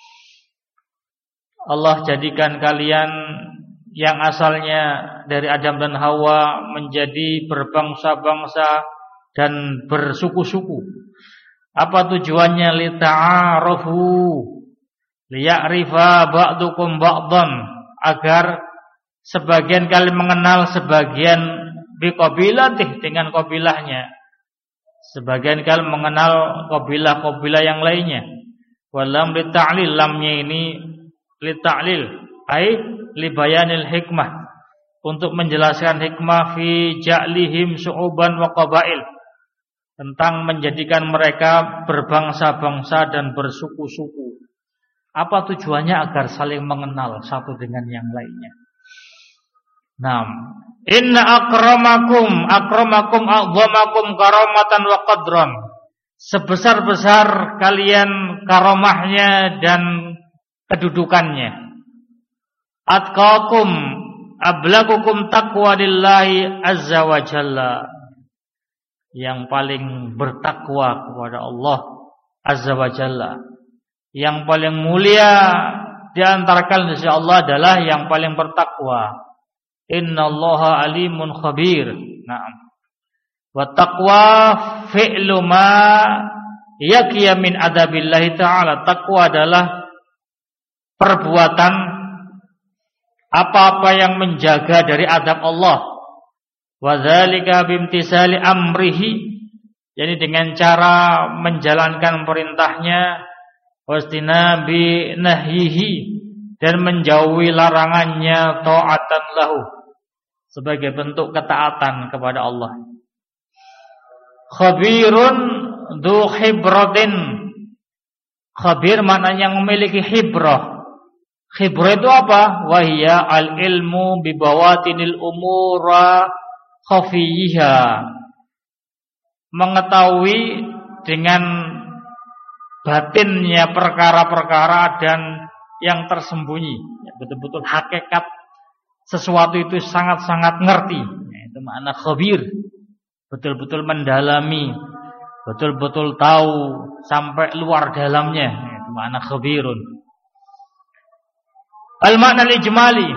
Allah jadikan kalian yang asalnya dari Adam dan Hawa menjadi berbangsa-bangsa dan bersuku-suku. Apa tujuannya? Lita'arufu, liya'rifa ba'dukum ba'dan, agar sebagian kalian mengenal sebagian, biqabilatih, dengan qabilahnya. Sebagian kalian mengenal qabilah-qabilah yang lainnya. Walam lita'lil, lamnya ini lita'lil, ai libayanil hikmah, untuk menjelaskan hikmah fi ja'lihim syu'uban wa qabail, tentang menjadikan mereka berbangsa-bangsa dan bersuku-suku. Apa tujuannya? Agar saling mengenal satu dengan yang lainnya. Nah, inna akramakum a'zamakum karamatan wa qadran, sebesar-besar kalian karamahnya dan kedudukannya. Atqakum ablagukum taqwa lillahi azza wa jalla, yang paling bertakwa kepada Allah azza wa jalla, yang paling mulia di antara kalian insya Allah adalah yang paling bertakwa. Innallaha alimun khabir. Naam. Wa taqwa fi'lu ma yaqiya min adabillahi ta'ala. Taqwa adalah perbuatan apa-apa yang menjaga dari adab Allah. Wa dzalika bimtisali amrihi, jadi dengan cara menjalankan perintahnya, wastinabi nahyihi, dan menjauhi larangannya, ta'atan lahu, sebagai bentuk ketaatan kepada Allah. Khabirun dzu khibratin, khabir maknanya yang memiliki khibrah. Khibrah itu apa? Wahia al-ilmu bibawatinil umura khafiyiha, mengetahui dengan batinnya perkara-perkara dan yang tersembunyi, ya, betul-betul hakikat sesuatu itu sangat-sangat ngerti, ya, itu makna khabir, betul-betul mendalami, betul-betul tahu sampai luar dalamnya, ya, itu makna khabirun. Al-makna al-ijmali,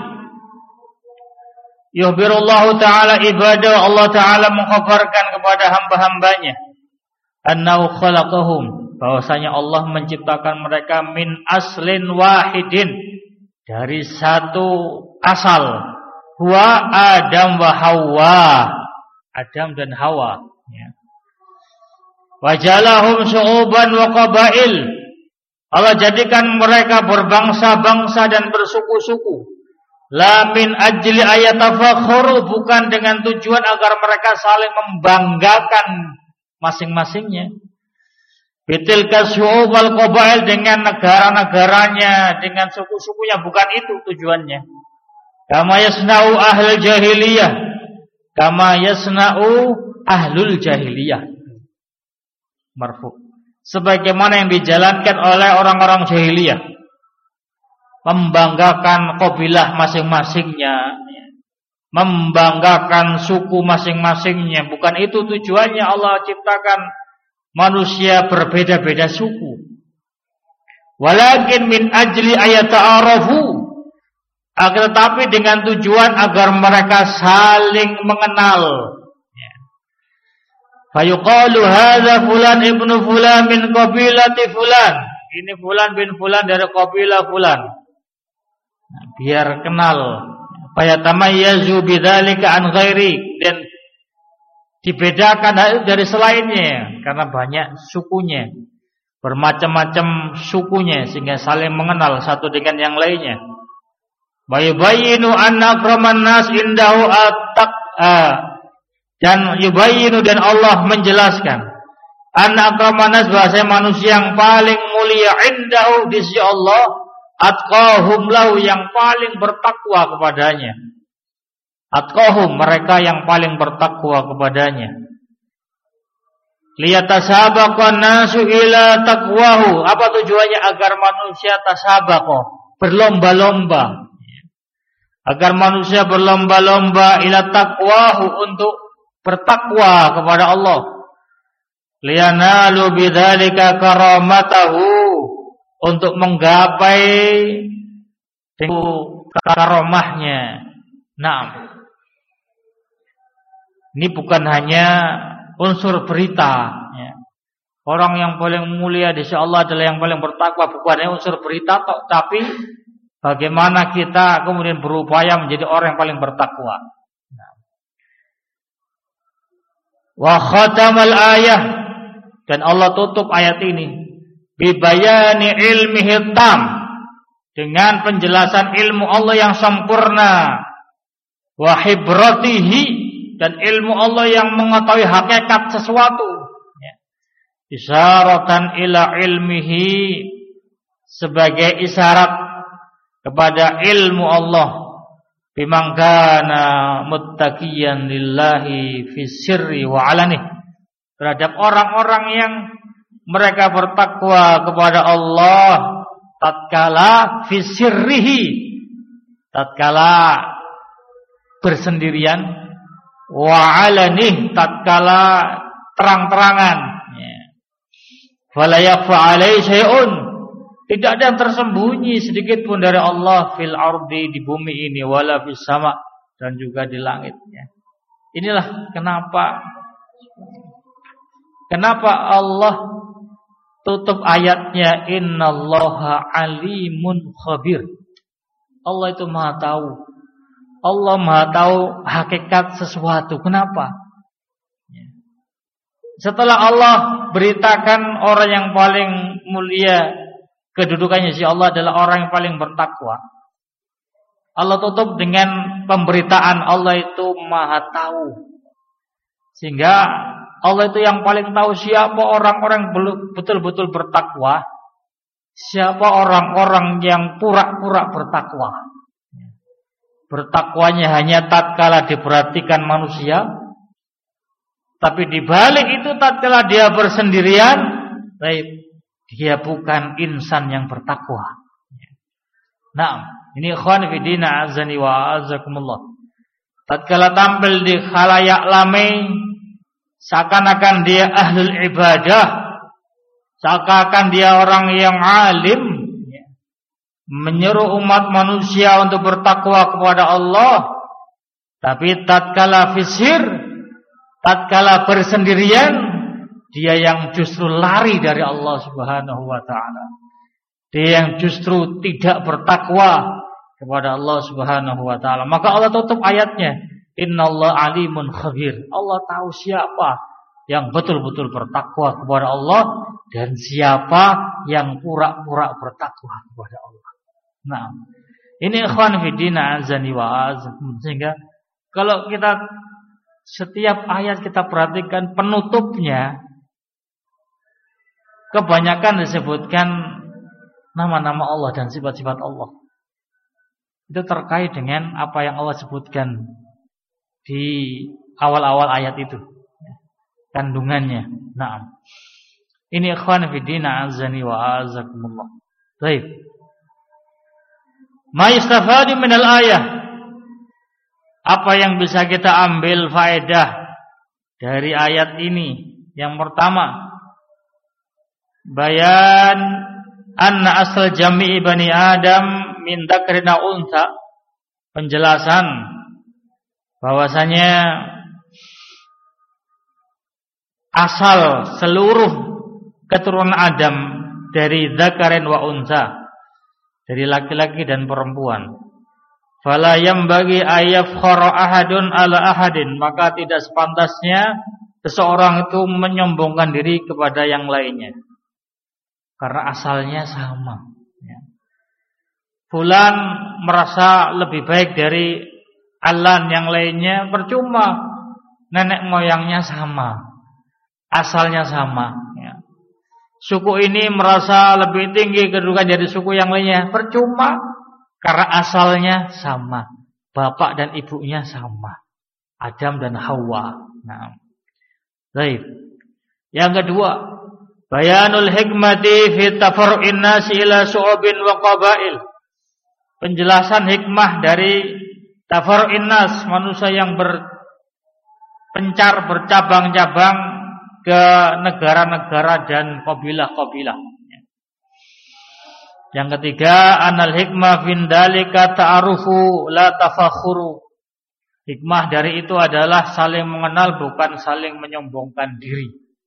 yuhbirullahu ta'ala ibadah, Allah ta'ala mengkhabarkan kepada hamba-hambanya, annahu khalaqahum, bahwasanya Allah menciptakan mereka min aslin wahidin, dari satu asal, huwa Adam wa Hawa, Adam dan Hawa, ya. Wajalahum syu'uban wa qabail, Allah jadikan mereka berbangsa-bangsa dan bersuku-suku. La min ajli ayatafakhuru, bukan dengan tujuan agar mereka saling membanggakan masing-masingnya. Bitilka syu'ub wal qabail, dengan negara-negaranya, dengan suku-sukunya, bukan itu tujuannya. Kama yasna'u ahlul jahiliyah, kama yasna'u ahlul jahiliyah. Marfu. Sebagaimana yang dijalankan oleh orang-orang jahiliyah, membanggakan kabilah masing-masingnya, membanggakan suku masing-masingnya. Bukan itu tujuannya Allah ciptakan manusia berbeda-beda suku. Walakin min ajli ayata'arafu, akan tetapi dengan tujuan agar mereka saling mengenal. Fayuqalu hadza fulan ibnu fulan min qabilati fulan. Ini fulan bin fulan dari kabilah fulan. Nah, biar kenal. Fayatamayyazu bidzalika an ghairi, dan dibedakan dari selainnya karena banyak sukunya, bermacam-macam sukunya, sehingga saling mengenal satu dengan yang lainnya. Bayubayinu anna akraman nas indahu dan yubayinu, dan Allah menjelaskan anna akraman nas, bahasa manusia yang paling mulia indahu di sisi Allah, atqahum lahu, yang paling bertakwa kepadanya. Atqahum, mereka yang paling bertakwa kepadanya. Liyatasabaqan nasu ila taqwahu, apa tujuannya? Agar manusia tasabaqa, berlomba-lomba. Agar manusia berlomba-lomba ila taqwahu, untuk bertakwa kepada Allah. Liyanalu bidzalika karamatahu, untuk menggapai karamahnya. Nah, ini bukan hanya unsur berita, ya. Orang yang paling mulia di sisi Allah adalah yang paling bertakwa, bukan hanya unsur berita, tapi bagaimana kita kemudian berupaya menjadi orang yang paling bertakwa. Wa khatamal ayah, dan Allah tutup ayat ini bibayani ilmihi tam, dengan penjelasan ilmu Allah yang sempurna, wa hibratihi, dan ilmu Allah yang mengetahui hakikat sesuatu, isyaratan ila ilmihi, sebagai isyarat kepada ilmu Allah, bimangkana muttaqiyan lillahi fi sirri wa alani, terhadap orang-orang yang mereka bertakwa kepada Allah tatkala fi sirrihi, tatkala bersendirian, wa alani, tatkala terang-terangan. Fala yakhfa alaihi syai'un, tidak ada yang tersembunyi sedikit pun dari Allah fil ardi, di bumi ini, wala fis sama, dan juga di langitnya. Inilah kenapa Allah tutup ayatnya innallaha alimun khabir. Allah itu Maha tahu. Allah Maha tahu hakikat sesuatu. Kenapa? Setelah Allah beritakan orang yang paling mulia kedudukannya si Allah adalah orang yang paling bertakwa, Allah tutup dengan pemberitaan Allah itu Maha tahu, sehingga Allah itu yang paling tahu siapa orang-orang betul-betul bertakwa, siapa orang-orang yang pura-pura bertakwa. Bertakwanya hanya tatkala diperhatikan manusia, tapi di balik itu tatkala dia bersendirian, dia bukan insan yang bertakwa. Nah, ini ikhwan fi din azani wa azakumullah. Tatkala tampil di khalayak ramai, seakan-akan dia ahlul ibadah, seakan-akan dia orang yang alim, menyeru umat manusia untuk bertakwa kepada Allah. Tapi tatkala fisir, tatkala bersendirian, dia yang justru lari dari Allah Subhanahu wa taala. Dia yang justru tidak bertakwa kepada Allah Subhanahu wa taala. Maka Allah tutup ayatnya, innallaha alimun khabir. Allah tahu siapa yang betul-betul bertakwa kepada Allah dan siapa yang pura-pura bertakwa kepada Allah. Nah, Ini ikhwan fillah azani wa azakum. Sehingga kalau kita setiap ayat kita perhatikan penutupnya, kebanyakan disebutkan nama-nama Allah dan sifat-sifat Allah. Itu terkait dengan apa yang Allah sebutkan di awal-awal ayat itu, kandungannya. Naam. Ini ikhwan fillah azani wa azakumullah. Baik. Ma yustafadu minal ayah. Apa yang bisa kita ambil faedah dari ayat ini? Yang pertama, bayan anna asal jami'i bani Adam min dzakarin wa untha. Penjelasan bahwasanya asal seluruh keturunan Adam dari dzakarin wa untha, dari laki-laki dan perempuan. Fala yambagi ayafkhara ahadun ala ahadin, maka tidak sepantasnya seseorang itu menyombongkan diri kepada yang lainnya, karena asalnya sama. Fulan merasa lebih baik dari alan yang lainnya, percuma. Nenek moyangnya sama, asalnya sama. Suku ini merasa lebih tinggi kedudukan dari suku yang lainnya, percuma, karena asalnya sama, bapak dan ibunya sama, Adam dan Hawa. Nah, baik. Yang kedua, bayanul hikmati fi tafarru'in nasi ila su'ubin wa qabail. Penjelasan hikmah dari tafarru'in nas, manusia yang berpencar, bercabang-cabang ke negara-negara dan kabilah-kabilah. Yang ketiga, anal hikmah fin dalika ta'arufu la tafakhuru. Hikmah dari itu adalah saling mengenal, bukan saling menyombongkan diri.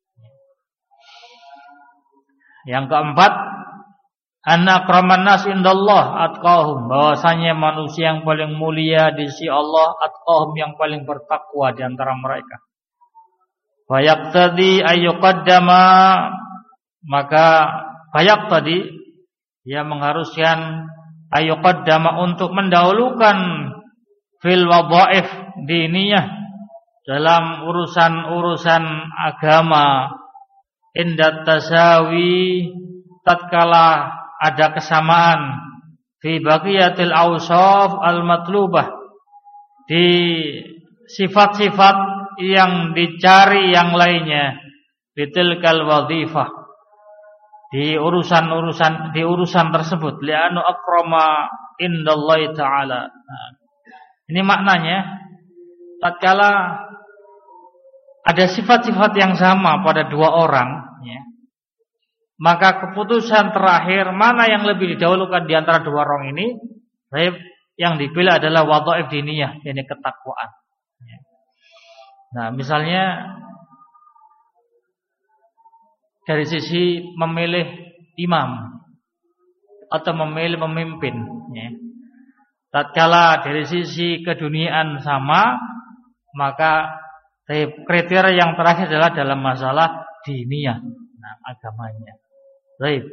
Yang keempat, anna akraman nas indallah atqahum. Bahwasanya manusia yang paling mulia di sisi Allah atqahum, yang paling bertakwa di antara mereka. Wa yaqtadi ayyuqaddama, maka yaqtadi, ia mengharuskan ayyuqaddama, untuk mendahulukan fil wadhaif diniyah, dalam urusan-urusan agama, inda tasawi, tatkala ada kesamaan, fi baqiyatil awsaf al-matlubah, di sifat-sifat yang dicari yang lainnya, bitilkal wadhifah, di urusan tersebut, li'anu akrama indallahi ta'ala. Nah, ini maknanya, tatkala ada sifat-sifat yang sama pada dua orang, ya, maka keputusan terakhir mana yang lebih didahulukan di antara dua orang ini, yang dipilih adalah wadhaif diniyah, yakni ketakwaan. Ya. Nah, misalnya dari sisi memilih imam atau memilih pemimpin, ya. Tatkala dari sisi keduniaan sama, maka kriteria yang terakhir adalah dalam masalah diniyah, nah, agamanya. Baik.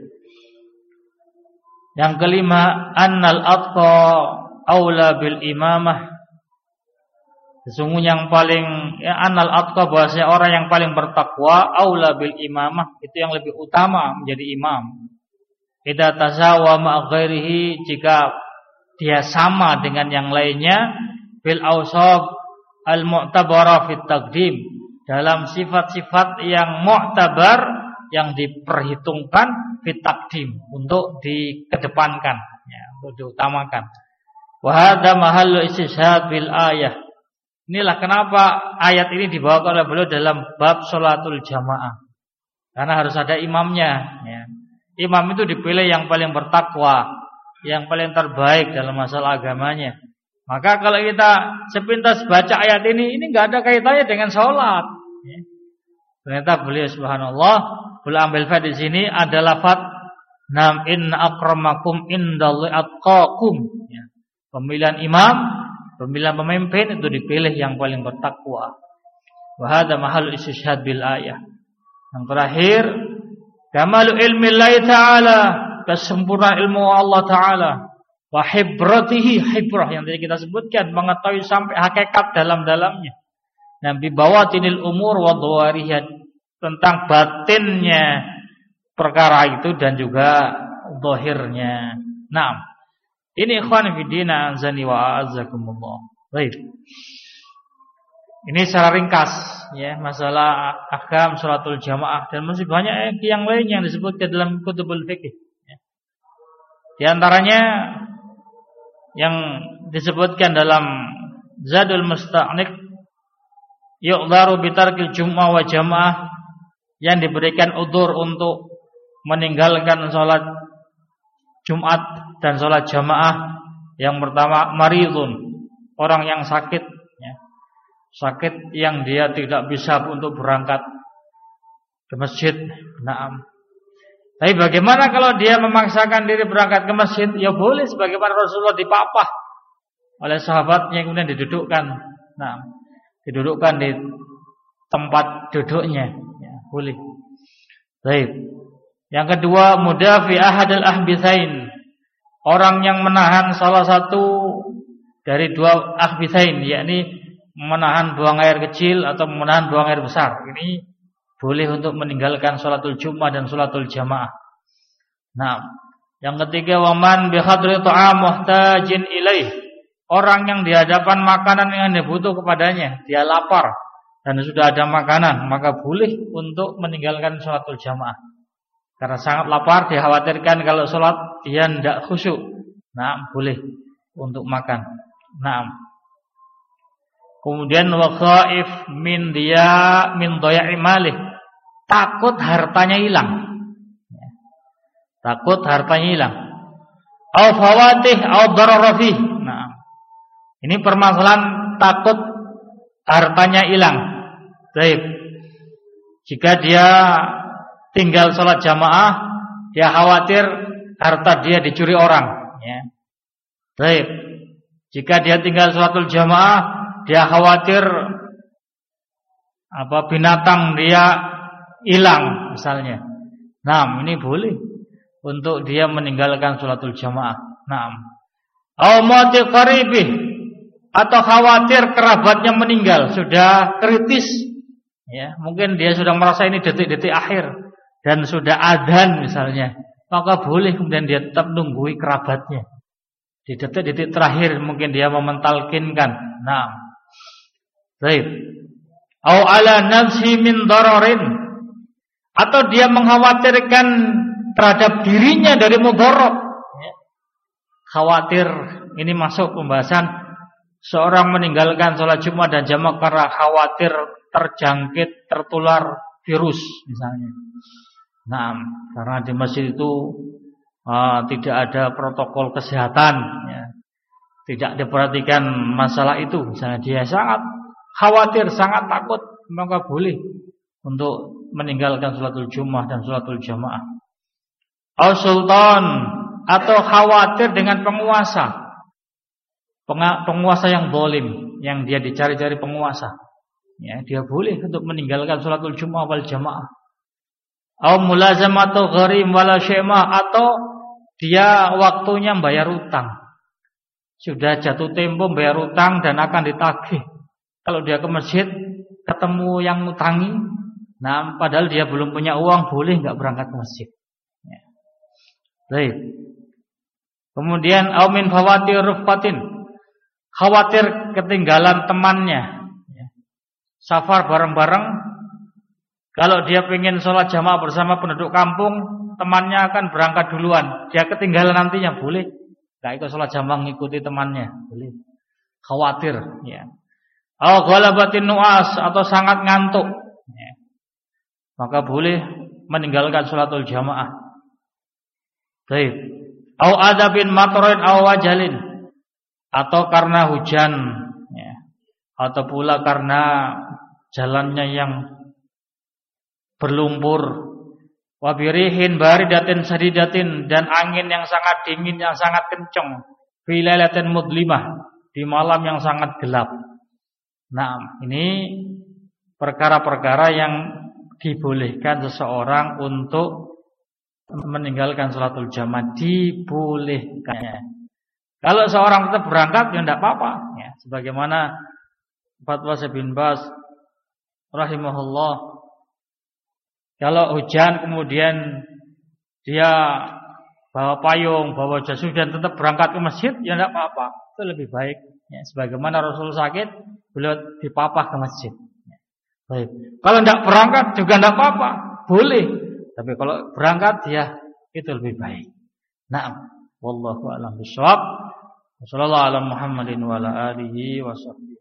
Yang kelima, annal atqa aula bil imamah. Sesungguhnya yang paling, ya, annal atqa, bahwasanya orang yang paling bertakwa, aula bil imamah, itu yang lebih utama menjadi imam. Idza tasawa ma ghairihi, jika dia sama dengan yang lainnya, bil awsaf al mu'tabara fit taqdim, dalam sifat-sifat yang mu'tabar, yang diperhitungkan, fit taqdim, untuk dikedepankan, ya, untuk diutamakan. Wa hadza mahallu istishhad bil ayah. Inilah kenapa ayat ini dibawakan oleh beliau dalam bab sholatul jamaah, karena harus ada imamnya, ya. Imam itu dipilih yang paling bertakwa, yang paling terbaik dalam masalah agamanya. Maka kalau kita sepintas baca ayat ini nggak ada kaitannya dengan sholat, ya. Ternyata beliau subhanallah, beliau ambil faedah di sini ada lafaz nam inna akramakum indallahi atqakum, ya. Pemilihan imam, pemilihan pemimpin itu dipilih yang paling bertakwa. Wa hadza mahallu istishhad bil ayah. Yang terakhir, kamalu ilmi Allah Ta'ala, kesempurnaan ilmu Allah Ta'ala. wa hibratihi, hibrah yang tadi kita sebutkan, mengetahui sampai hakikat dalam-dalamnya. Nah, bi bawatinil umur wa dhawariha, tentang batinnya perkara itu dan juga zahirnya. Naam. Ini ikhwan fillah azani wa a'azzakumullah. Baik. Ini secara ringkas ya masalah ahkam salatul jamaah, dan masih banyak yang lain yang disebutkan dalam kutubul fikih ya. Di antaranya yang disebutkan dalam Zadul Musta'niq, yu'dharu bitarkil jum'ah wa jamaah, yang diberikan udzur untuk meninggalkan salat Jumat dan salat jamaah. Yang pertama maridun, orang yang sakit ya. Sakit yang dia tidak bisa untuk berangkat ke masjid. Naam. Tapi bagaimana kalau dia memaksakan diri berangkat ke masjid? Ya boleh, sebagaimana Rasulullah dipapah oleh sahabatnya kemudian didudukkan. Nah, didudukkan di tempat duduknya. Ya, boleh. Baik. Yang kedua, mudafi ahadil ahbitsain, orang yang menahan salah satu dari dua ahbitsain, yakni menahan buang air kecil atau menahan buang air besar. Ini boleh untuk meninggalkan salatul Jumat dan salatul jamaah. Nah, yang ketiga, waman bi hadri ta'am muhtajin ilaih, orang yang di hadapan makanan yang dibutuh kepadanya, dia lapar dan sudah ada makanan, maka boleh untuk meninggalkan salatul jamaah. Karena sangat lapar, dikhawatirkan kalau salat dia tidak khusyuk. Nah, boleh untuk makan. Nah, kemudian wa khaif min dhaya'i malih, takut hartanya hilang. Takut hartanya hilang. Au fawatih au darara fih. Nah, ini permasalahan takut hartanya hilang. Baik. Jika dia tinggal salat jamaah, dia khawatir harta dia dicuri orang ya. Baik. Jika dia tinggal salatul jamaah, dia khawatir binatang dia hilang misalnya. Nah, ini boleh untuk dia meninggalkan salatul jamaah. Nah, au mati qaribih, atau khawatir kerabatnya meninggal, sudah kritis ya, mungkin dia sudah merasa ini detik-detik akhir dan sudah adzan misalnya, maka boleh kemudian dia tetap nunggui kerabatnya. Di detik-detik terakhir mungkin dia mementalkinkan. Nah, baik. Au ala nafsi min dararin, atau dia mengkhawatirkan terhadap dirinya dari mudarat ya. Khawatir, ini masuk pembahasan seorang meninggalkan sholat Jumat dan jamaah karena khawatir terjangkit, tertular virus misalnya. Nah, karena di masjid itu tidak ada protokol kesehatan ya. Tidak diperhatikan masalah itu, misalnya dia sangat khawatir, sangat takut, maka boleh untuk meninggalkan sholatul Jumat dan sholatul jamaah. Au sultan, atau khawatir dengan penguasa. Penguasa yang zalim, yang dia dicari-cari penguasa. Ya, dia boleh untuk meninggalkan sholatul Jumat wal jamaah. Au mulazamatu gharim wala syema, atau dia waktunya bayar utang. Sudah jatuh tempo bayar utang dan akan ditagih. Kalau dia ke masjid ketemu yang ngutangi, nah padahal dia belum punya uang, boleh enggak berangkat ke masjid. Ya. Baik. Kemudian au min fawatir rufqatin, khawatir ketinggalan temannya. Ya. Safar bareng-bareng. Kalau dia ingin sholat jamaah bersama penduduk kampung, temannya akan berangkat duluan, dia ketinggalan nantinya, boleh nggak ikut sholat jamaah mengikuti temannya, boleh. Khawatir ya. Au ghalabatin nu'as, atau sangat ngantuk ya. Maka boleh meninggalkan sholatul jamaah. Baik. Au adabin matarin au wajalin, atau karena hujan ya. Atau pula karena jalannya yang berlumpur, wabirihin baridatin sadidatin, dan angin yang sangat dingin, yang sangat kencang, fi lailatin mudlimah, di malam yang sangat gelap. Nah, ini perkara-perkara yang dibolehkan seseorang untuk meninggalkan sholatul jamaah, dibolehkannya. Kalau seorang tetap berangkat ya tidak apa-apa ya. Sebagaimana fatwa Syekh bin Baz rahimahullah, kalau hujan kemudian dia bawa payung, bawa jas hujan tetap berangkat ke masjid ya tidak apa-apa, itu lebih baik ya. Sebagaimana Rasul sakit beliau dipapah ke masjid ya. Baik. Kalau tidak berangkat juga tidak apa-apa, boleh. Tapi kalau berangkat ya itu lebih baik. Naam, wallahu a'lam bishawab. Wassallallahu ala Muhammadin wa ala alihi wa sahbihi.